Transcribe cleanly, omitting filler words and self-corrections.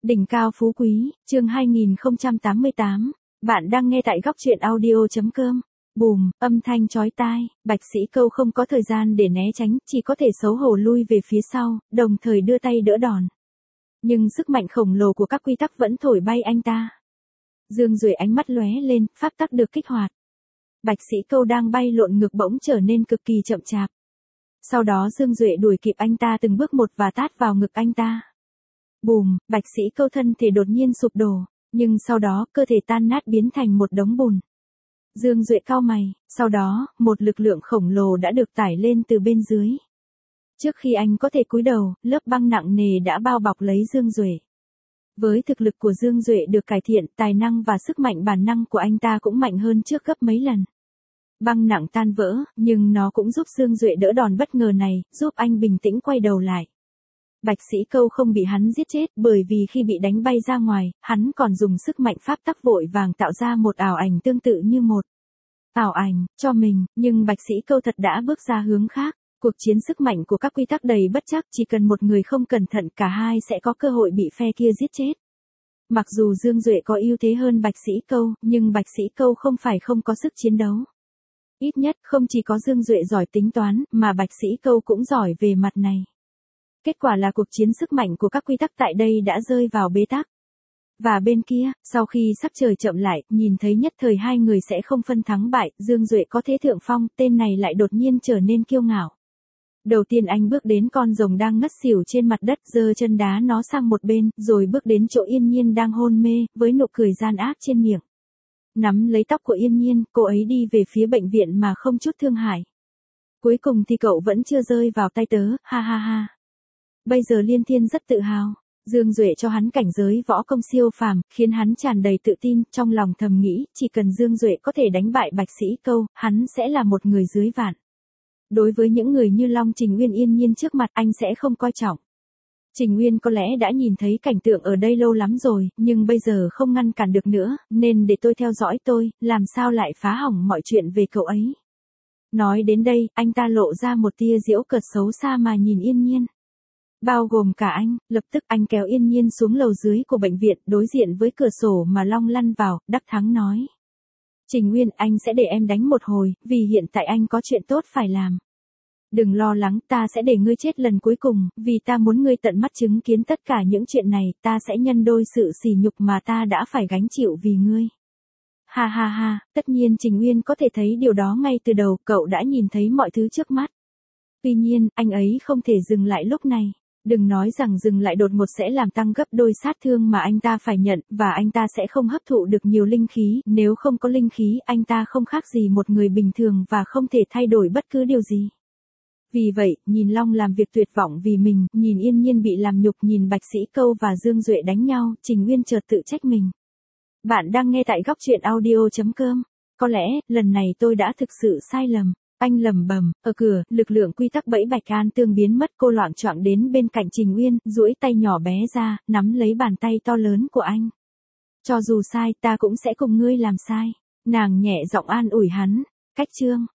Đỉnh cao phú quý, chương 2088. Bạn đang nghe tại góc truyện audio.com. Bùm, âm thanh chói tai, Bạch Sĩ Câu không có thời gian để né tránh, chỉ có thể xấu hổ lui về phía sau, đồng thời đưa tay đỡ đòn. Nhưng sức mạnh khổng lồ của các quy tắc vẫn thổi bay anh ta. Dương Duệ ánh mắt lóe lên, pháp tắc được kích hoạt. Bạch Sĩ Câu đang bay lộn ngược bỗng trở nên cực kỳ chậm chạp. Sau đó Dương Duệ đuổi kịp anh ta từng bước một và tát vào ngực anh ta. Bùm, Bạch Sĩ Câu thân thể đột nhiên sụp đổ, nhưng sau đó cơ thể tan nát biến thành một đống bùn. Dương Duệ cau mày, sau đó, một lực lượng khổng lồ đã được tải lên từ bên dưới. Trước khi anh có thể cúi đầu, lớp băng nặng nề đã bao bọc lấy Dương Duệ. Với thực lực của Dương Duệ được cải thiện, tài năng và sức mạnh bản năng của anh ta cũng mạnh hơn trước gấp mấy lần. Băng nặng tan vỡ, nhưng nó cũng giúp Dương Duệ đỡ đòn bất ngờ này, giúp anh bình tĩnh quay đầu lại. Bạch Sĩ Câu không bị hắn giết chết bởi vì khi bị đánh bay ra ngoài, hắn còn dùng sức mạnh pháp tắc vội vàng tạo ra một ảo ảnh tương tự như một ảo ảnh cho mình, nhưng Bạch Sĩ Câu thật đã bước ra hướng khác. Cuộc chiến sức mạnh của các quy tắc đầy bất trắc, chỉ cần một người không cẩn thận cả hai sẽ có cơ hội bị phe kia giết chết. Mặc dù Dương Duệ có ưu thế hơn Bạch Sĩ Câu, nhưng Bạch Sĩ Câu không phải không có sức chiến đấu. Ít nhất không chỉ có Dương Duệ giỏi tính toán, mà Bạch Sĩ Câu cũng giỏi về mặt này. Kết quả là cuộc chiến sức mạnh của các quy tắc tại đây đã rơi vào bế tắc. Và bên kia, sau khi sắc trời chậm lại, nhìn thấy nhất thời hai người sẽ không phân thắng bại, Dương Duệ có thế thượng phong, tên này lại đột nhiên trở nên kiêu ngạo. Đầu tiên anh bước đến con rồng đang ngất xỉu trên mặt đất, giơ chân đá nó sang một bên, rồi bước đến chỗ Yên Nhiên đang hôn mê, với nụ cười gian ác trên miệng. Nắm lấy tóc của Yên Nhiên, cô ấy đi về phía bệnh viện mà không chút thương hại. Cuối cùng thì cậu vẫn chưa rơi vào tay tớ, ha ha ha. Bây giờ Liên Thiên rất tự hào. Dương Duệ cho hắn cảnh giới võ công siêu phàm, khiến hắn tràn đầy tự tin, trong lòng thầm nghĩ, chỉ cần Dương Duệ có thể đánh bại Bạch Sĩ Câu, hắn sẽ là một người dưới vạn. Đối với những người như Long Trình Uyên Yên Nhiên trước mặt, anh sẽ không coi trọng. Trình Uyên có lẽ đã nhìn thấy cảnh tượng ở đây lâu lắm rồi, nhưng bây giờ không ngăn cản được nữa, nên để tôi theo dõi tôi, làm sao lại phá hỏng mọi chuyện về cậu ấy. Nói đến đây, anh ta lộ ra một tia giễu cợt xấu xa mà nhìn Yên Nhiên. Bao gồm cả anh, lập tức anh kéo Yên Nhiên xuống lầu dưới của bệnh viện, đối diện với cửa sổ mà Long lăn vào, đắc thắng nói. Trình Uyên, anh sẽ để em đánh một hồi, vì hiện tại anh có chuyện tốt phải làm. Đừng lo lắng, ta sẽ để ngươi chết lần cuối cùng, vì ta muốn ngươi tận mắt chứng kiến tất cả những chuyện này, ta sẽ nhân đôi sự sỉ nhục mà ta đã phải gánh chịu vì ngươi. Ha ha ha, tất nhiên Trình Uyên có thể thấy điều đó ngay từ đầu, cậu đã nhìn thấy mọi thứ trước mắt. Tuy nhiên, anh ấy không thể dừng lại lúc này. Đừng nói rằng dừng lại đột ngột sẽ làm tăng gấp đôi sát thương mà anh ta phải nhận, và anh ta sẽ không hấp thụ được nhiều linh khí, nếu không có linh khí, anh ta không khác gì một người bình thường và không thể thay đổi bất cứ điều gì. Vì vậy, nhìn Long làm việc tuyệt vọng vì mình, nhìn Yên Nhiên bị làm nhục, nhìn Bạch Sĩ Câu và Dương Duệ đánh nhau, Trình Uyên chợt tự trách mình. Bạn đang nghe tại góc truyện audio.com. Có lẽ, lần này tôi đã thực sự sai lầm. Anh lẩm bẩm, ở cửa, lực lượng quy tắc bẫy Bạch An Tương biến mất, cô loạng choạng đến bên cạnh Trình Uyên, duỗi tay nhỏ bé ra, nắm lấy bàn tay to lớn của anh. Cho dù sai, ta cũng sẽ cùng ngươi làm sai. Nàng nhẹ giọng an ủi hắn. Cách chương